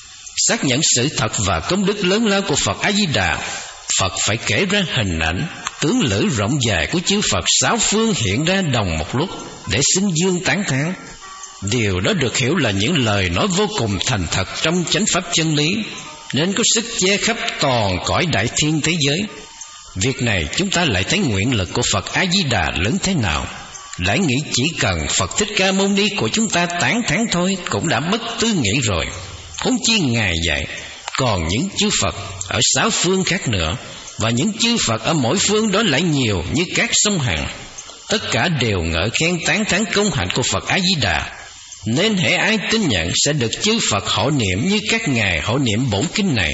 Xác nhận sự thật và công đức lớn lao của Phật A Di Đà, Phật phải kể ra hình ảnh tướng lưỡi rộng dài của chư Phật sáu phương hiện ra đồng một lúc để xưng dương tán thán. Điều đó được hiểu là những lời nói vô cùng thành thật trong chánh pháp chân lý, nên có sức che khắp toàn cõi đại thiên thế giới. Việc này chúng ta lại thấy nguyện lực của Phật A Di Đà lớn thế nào. Lại nghĩ chỉ cần Phật Thích Ca Mâu Ni của chúng ta tán thán thôi cũng đã mất tư nghĩ rồi, huống chi Ngài dạy còn những chư Phật ở sáu phương khác nữa, và những chư Phật ở mỗi phương đó lại nhiều như các sông Hằng. Tất cả đều ngợi khen tán thán công hạnh của Phật A Di Đà, nên hễ ai tin nhận sẽ được chư Phật hộ niệm như các ngài hộ niệm bổn kinh này.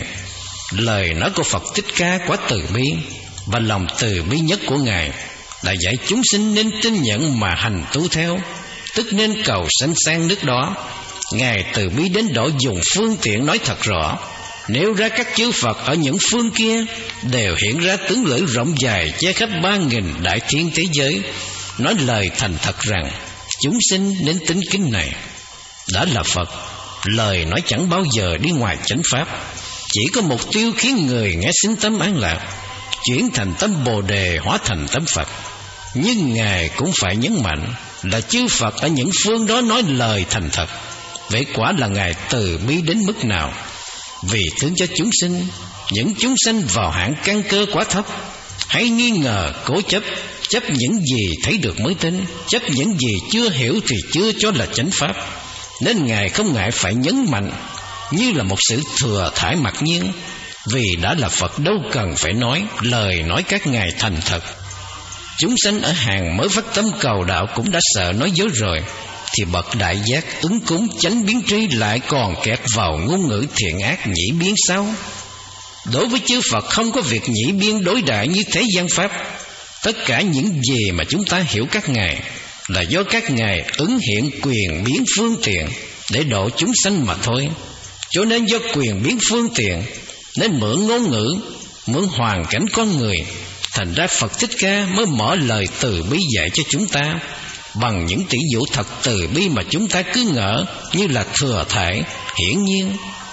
Lời nói của Phật Thích Ca quá từ bi, và lòng từ bi nhất của Ngài là dạy chúng sinh nên tin nhận mà hành tu theo, tức nên cầu sanh sang nước đó. Ngài từ bi đến độ dùng phương tiện nói thật rõ, nêu ra các chư Phật ở những phương kia đều hiện ra tướng lưỡi rộng dài che khắp ba nghìn đại thiên thế giới, nói lời thành thật rằng chúng sinh nên tín kính này. Đã là Phật, lời nói chẳng bao giờ đi ngoài chánh pháp, chỉ có mục tiêu khiến người nghe sinh tâm an lạc, chuyển thành tâm Bồ Đề hóa thành tâm Phật. Nhưng Ngài cũng phải nhấn mạnh là chư Phật ở những phương đó nói lời thành thật. Vậy quả là Ngài từ bi đến mức nào? Vì thương cho chúng sinh, những chúng sanh vào hạng căn cơ quá thấp, hay nghi ngờ cố chấp, chấp những gì thấy được mới tin, chấp những gì chưa hiểu thì chưa cho là chánh pháp, nên Ngài không ngại phải nhấn mạnh như là một sự thừa thải mặc nhiên. Vì đã là Phật đâu cần phải nói, lời nói các ngài thành thật. Chúng sanh ở hàng mới phát tâm cầu đạo cũng đã sợ nói dối rồi, thì bậc đại giác ứng cúng chánh biến tri lại còn kẹt vào ngôn ngữ thiện ác nhĩ biến sao? Đối với chư Phật không có việc nhĩ biên đối đại như thế gian pháp. Tất cả những gì mà chúng ta hiểu các ngài là do các ngài ứng hiện quyền biến phương tiện để độ chúng sanh mà thôi. Cho nên do quyền biến phương tiện nên mượn ngôn ngữ, mượn hoàn cảnh con người, thành ra Phật Thích Ca mới mở lời từ bi dạy cho chúng ta bằng những tỷ dụ thật từ bi mà chúng ta cứ ngỡ như là thừa thải hiển nhiên.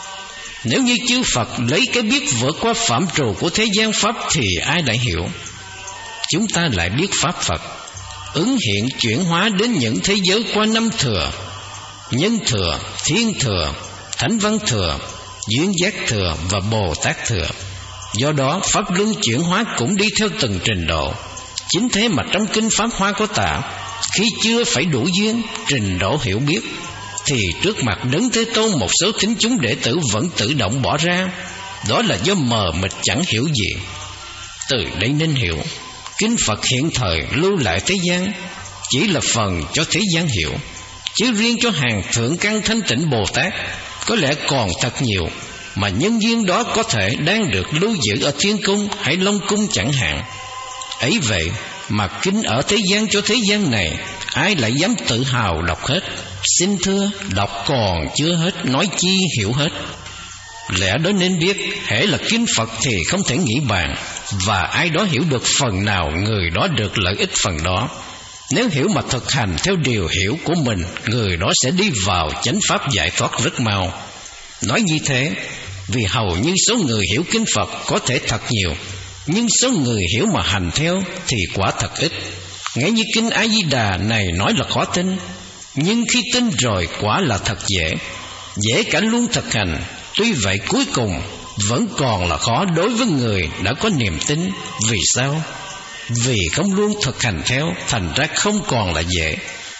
Nếu như chư Phật lấy cái biết vượt qua phạm trù của thế gian pháp thì ai lại hiểu? Chúng ta lại biết pháp Phật ứng hiện chuyển hóa đến những thế giới qua năm thừa: nhân thừa, thiên thừa, thánh văn thừa, duyên giác thừa và Bồ Tát thừa. Do đó pháp luân chuyển hóa cũng đi theo từng trình độ. Chính thế mà trong kinh Pháp Hoa có tả, khi chưa phải đủ duyên, trình độ hiểu biết, thì trước mặt Đấng Thế Tôn một số thính chúng đệ tử vẫn tự động bỏ ra. Đó là do mờ mịt chẳng hiểu gì. Từ đây nên hiểu, kinh Phật hiện thời lưu lại thế gian chỉ là phần cho thế gian hiểu, chứ riêng cho hàng thượng căn thanh tịnh Bồ Tát có lẽ còn thật nhiều mà nhân duyên đó có thể đang được lưu giữ ở thiên cung hay long cung chẳng hạn. Ấy vậy mà kinh ở thế gian cho thế gian này ai lại dám tự hào đọc hết? Xin thưa, đọc còn chưa hết, nói chi hiểu hết. Lẽ đó nên biết, hễ là kinh Phật thì không thể nghĩ bàn, và ai đó hiểu được phần nào, người đó được lợi ích phần đó. Nếu hiểu mà thực hành theo điều hiểu của mình, người đó sẽ đi vào chánh pháp giải thoát rất mau. Nói như thế vì hầu như số người hiểu kinh Phật có thể thật nhiều, nhưng số người hiểu mà hành theo thì quả thật ít. Ngay như kinh A Di Đà này nói là khó tin, nhưng khi tin rồi quả là thật dễ, dễ cả luôn thực hành. Tuy vậy cuối cùng vẫn còn là khó đối với người đã có niềm tin. Vì sao? Vì không luôn thực hành theo, thành ra không còn là dễ.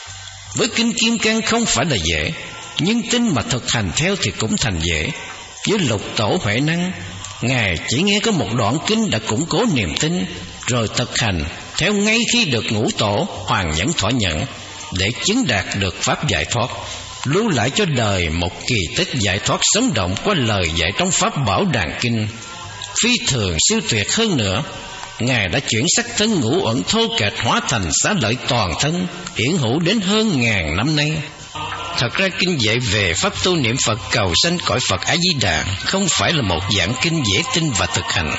Với kinh Kim Cang không phải là dễ, nhưng tin mà thực hành theo thì cũng thành dễ. Với Lục Tổ Huệ Năng, ngài chỉ nghe có một đoạn kinh đã củng cố niềm tin, rồi thực hành theo ngay khi được Ngũ Tổ Hoàng Nhẫn thọ nhận, để chứng đạt được pháp giải thoát, lưu lại cho đời một kỳ tích giải thoát sống động qua lời dạy trong Pháp Bảo Đàn Kinh. Phi thường siêu tuyệt hơn nữa, ngài đã chuyển sắc thân ngũ uẩn thô kệch hóa thành xá lợi toàn thân, hiển hữu đến hơn ngàn năm nay. Thật ra kinh dạy về pháp tu niệm Phật cầu sanh cõi Phật A Di Đà không phải là một dạng kinh dễ tin và thực hành,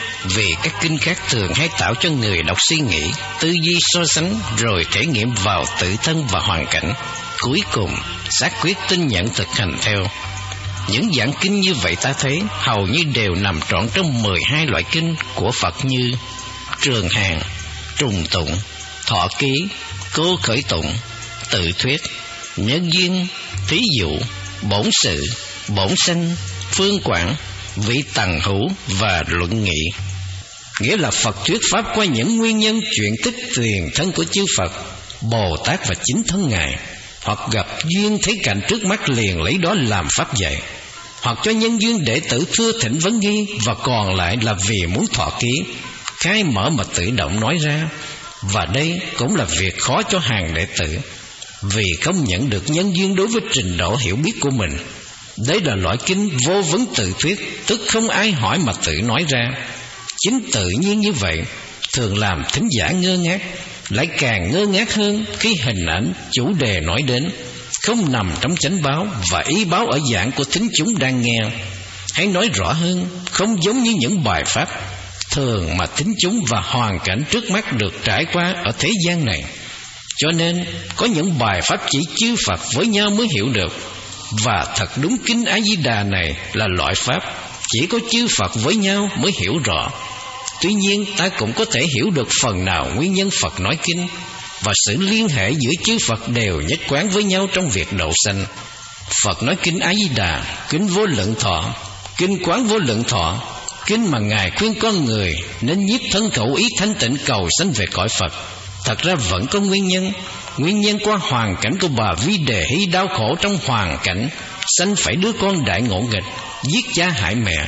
vì các kinh khác thường hay tạo cho người đọc suy nghĩ, tư duy so sánh, rồi thể nghiệm vào tự thân và hoàn cảnh, cuối cùng xác quyết tin nhận thực hành theo. Những dạng kinh như vậy ta thấy hầu như đều nằm trọn trong mười hai loại kinh của Phật như Trường Hàng, Trùng Tụng, Thọ Ký, Cô Khởi Tụng, Tự Thuyết, Nhân Duyên, Thí Dụ, Bổn Sự, Bổn Sanh, Phương Quảng, Vị Tằng Hữu và Luận Nghị. Nghĩa là Phật thuyết pháp qua những nguyên nhân chuyện tích truyền thân của chư Phật, Bồ Tát và chính thân ngài, hoặc gặp duyên thấy cảnh trước mắt liền lấy đó làm pháp dạy, hoặc cho nhân duyên đệ tử thưa thỉnh vấn nghi, và còn lại là vì muốn thọ ký, khai mở mà tự động nói ra. Và đây cũng là việc khó cho hàng đệ tử, vì không nhận được nhân duyên đối với trình độ hiểu biết của mình. Đấy là loại kinh vô vấn tự thuyết, tức không ai hỏi mà tự nói ra. Chính tự nhiên như vậy thường làm thính giả ngơ ngác, lại càng ngơ ngác hơn khi hình ảnh chủ đề nói đến không nằm trong chánh báo và ý báo ở dạng của thính chúng đang nghe. Hãy nói rõ hơn, không giống như những bài pháp thường mà thính chúng và hoàn cảnh trước mắt được trải qua ở thế gian này. Cho nên có những bài pháp chỉ chư Phật với nhau mới hiểu được, và thật đúng kinh A Di Đà này là loại pháp chỉ có chư Phật với nhau mới hiểu rõ. Tuy nhiên ta cũng có thể hiểu được phần nào nguyên nhân Phật nói kinh, và sự liên hệ giữa chư Phật đều nhất quán với nhau trong việc độ sanh. Phật nói kinh A Di Đà, kinh Vô Lượng Thọ, kinh Quán Vô Lượng Thọ, kinh mà ngài khuyên con người nên nhiếp thân khẩu ý thanh tịnh cầu sanh về cõi Phật. Thật ra vẫn có nguyên nhân. Nguyên nhân qua hoàn cảnh của bà Vi Đề Hy đau khổ trong hoàn cảnh sanh phải đứa con đại ngộ nghịch, giết cha hại mẹ,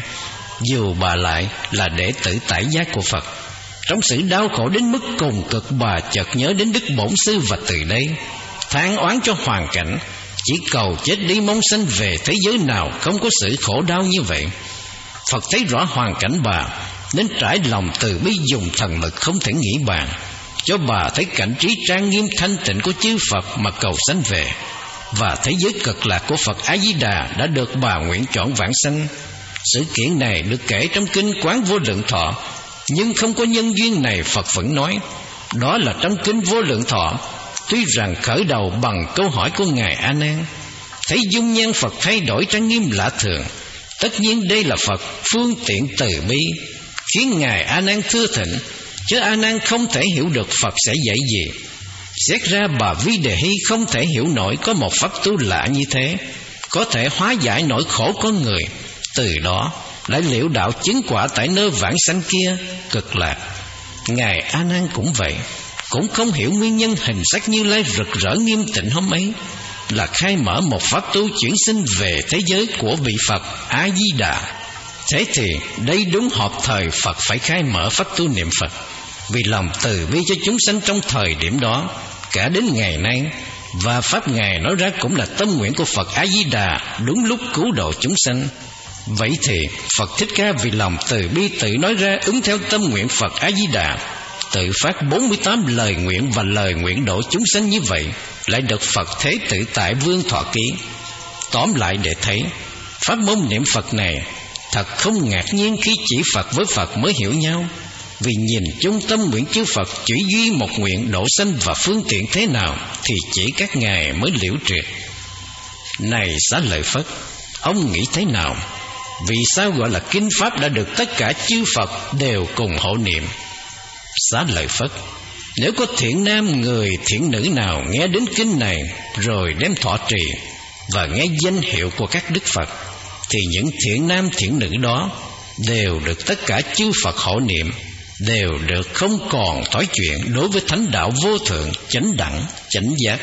dù bà lại là đệ tử tại gia của Phật. Trong sự đau khổ đến mức cùng cực, bà chợt nhớ đến Đức Bổn Sư, và từ đây than oán cho hoàn cảnh, chỉ cầu chết đi mong sanh về thế giới nào không có sự khổ đau như vậy. Phật thấy rõ hoàn cảnh bà, nên trải lòng từ bi dùng thần lực không thể nghĩ bàn, cho bà thấy cảnh trí trang nghiêm thanh tịnh của chư Phật mà cầu sanh về. Và thế giới cực lạc của Phật A-di-đà đã được bà nguyện chọn vãng sanh. Sự kiện này được kể trong kinh Quán Vô Lượng Thọ, nhưng không có nhân duyên này Phật vẫn nói. Đó là trong kinh Vô Lượng Thọ, tuy rằng khởi đầu bằng câu hỏi của Ngài A Nan. Thấy dung nhan Phật thay đổi trang nghiêm lạ thường, tất nhiên đây là Phật phương tiện từ bi, khiến Ngài A Nan thưa thịnh, chứ A Nan không thể hiểu được Phật sẽ dạy gì. Xét ra bà Vi Đề Hy không thể hiểu nổi có một pháp tu lạ như thế, có thể hóa giải nỗi khổ con người. Từ đó lại liễu đạo chứng quả tại nơi vãng sanh kia, cực lạc. Ngài A Nan cũng vậy, cũng không hiểu nguyên nhân hình sắc Như Lai rực rỡ nghiêm tịnh hôm ấy là khai mở một pháp tu chuyển sinh về thế giới của vị Phật A Di Đà. Thế thì đây đúng hợp thời Phật phải khai mở pháp tu niệm Phật, vì lòng từ bi cho chúng sanh trong thời điểm đó cả đến ngày nay. Và pháp Ngài nói ra cũng là tâm nguyện của Phật A Di Đà, đúng lúc cứu độ chúng sanh. Vậy thì Phật Thích Ca vì lòng từ bi tự nói ra ứng theo tâm nguyện Phật A Di Đà, tự phát bốn mươi tám lời nguyện và lời nguyện độ chúng sanh như vậy, lại được Phật Thế Tự Tại Vương thọ ký. Tóm lại để thấy, pháp môn niệm Phật này thật không ngạc nhiên khi chỉ Phật với Phật mới hiểu nhau, vì nhìn chung tâm nguyện chư Phật chỉ duy một nguyện độ sanh và phương tiện thế nào thì chỉ các ngài mới liễu triệt. Này Xá Lợi Phất, ông nghĩ thế nào? Vì sao gọi là kinh pháp đã được tất cả chư Phật đều cùng hộ niệm? Xá Lợi Phất, nếu có thiện nam người thiện nữ nào nghe đến kinh này rồi đem thọ trì và nghe danh hiệu của các Đức Phật, thì những thiện nam thiện nữ đó đều được tất cả chư Phật hộ niệm, đều được không còn thói chuyện đối với thánh đạo vô thượng, chánh đẳng, chánh giác.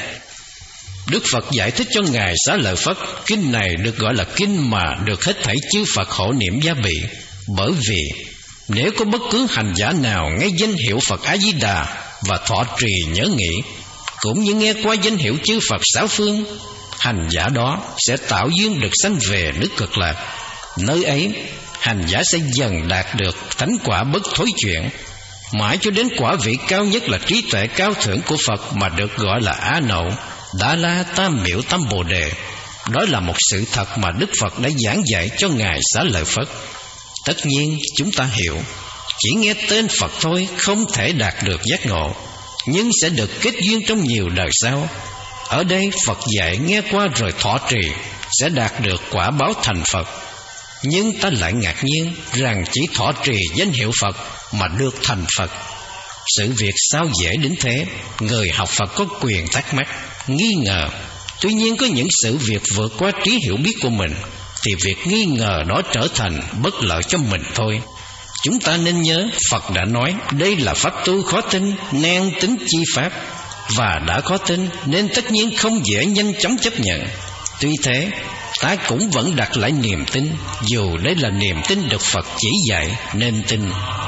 Đức Phật giải thích cho Ngài Xá Lợi Phất, kinh này được gọi là kinh mà được hết thảy chư Phật hộ niệm gia bị, bởi vì nếu có bất cứ hành giả nào nghe danh hiệu Phật A Di Đà và thọ trì nhớ nghĩ, cũng như nghe qua danh hiệu chư Phật sáu phương, hành giả đó sẽ tạo duyên được sanh về nước Cực Lạc. Nơi ấy hành giả sẽ dần đạt được thánh quả bất thối chuyển, mãi cho đến quả vị cao nhất là trí tuệ cao thượng của Phật mà được gọi là A Nậu, Đa La, Tam Miệu, Tam Bồ Đề. Đó là một sự thật mà Đức Phật đã giảng dạy cho Ngài Xá Lợi Phất. Tất nhiên chúng ta hiểu, chỉ nghe tên Phật thôi không thể đạt được giác ngộ, nhưng sẽ được kết duyên trong nhiều đời sau. Ở đây Phật dạy nghe qua rồi thọ trì sẽ đạt được quả báo thành Phật. Nhưng ta lại ngạc nhiên rằng chỉ thọ trì danh hiệu Phật mà được thành Phật. Sự việc sao dễ đến thế? Người học Phật có quyền thắc mắc, nghi ngờ. Tuy nhiên có những sự việc vượt qua trí hiểu biết của mình, thì việc nghi ngờ đó trở thành bất lợi cho mình thôi. Chúng ta nên nhớ Phật đã nói đây là pháp tu khó tin, nan tính chi pháp, và đã khó tin nên tất nhiên không dễ nhanh chóng chấp nhận. Tuy thế, ta cũng vẫn đặt lại niềm tin, dù đây là niềm tin được Phật chỉ dạy nên tin.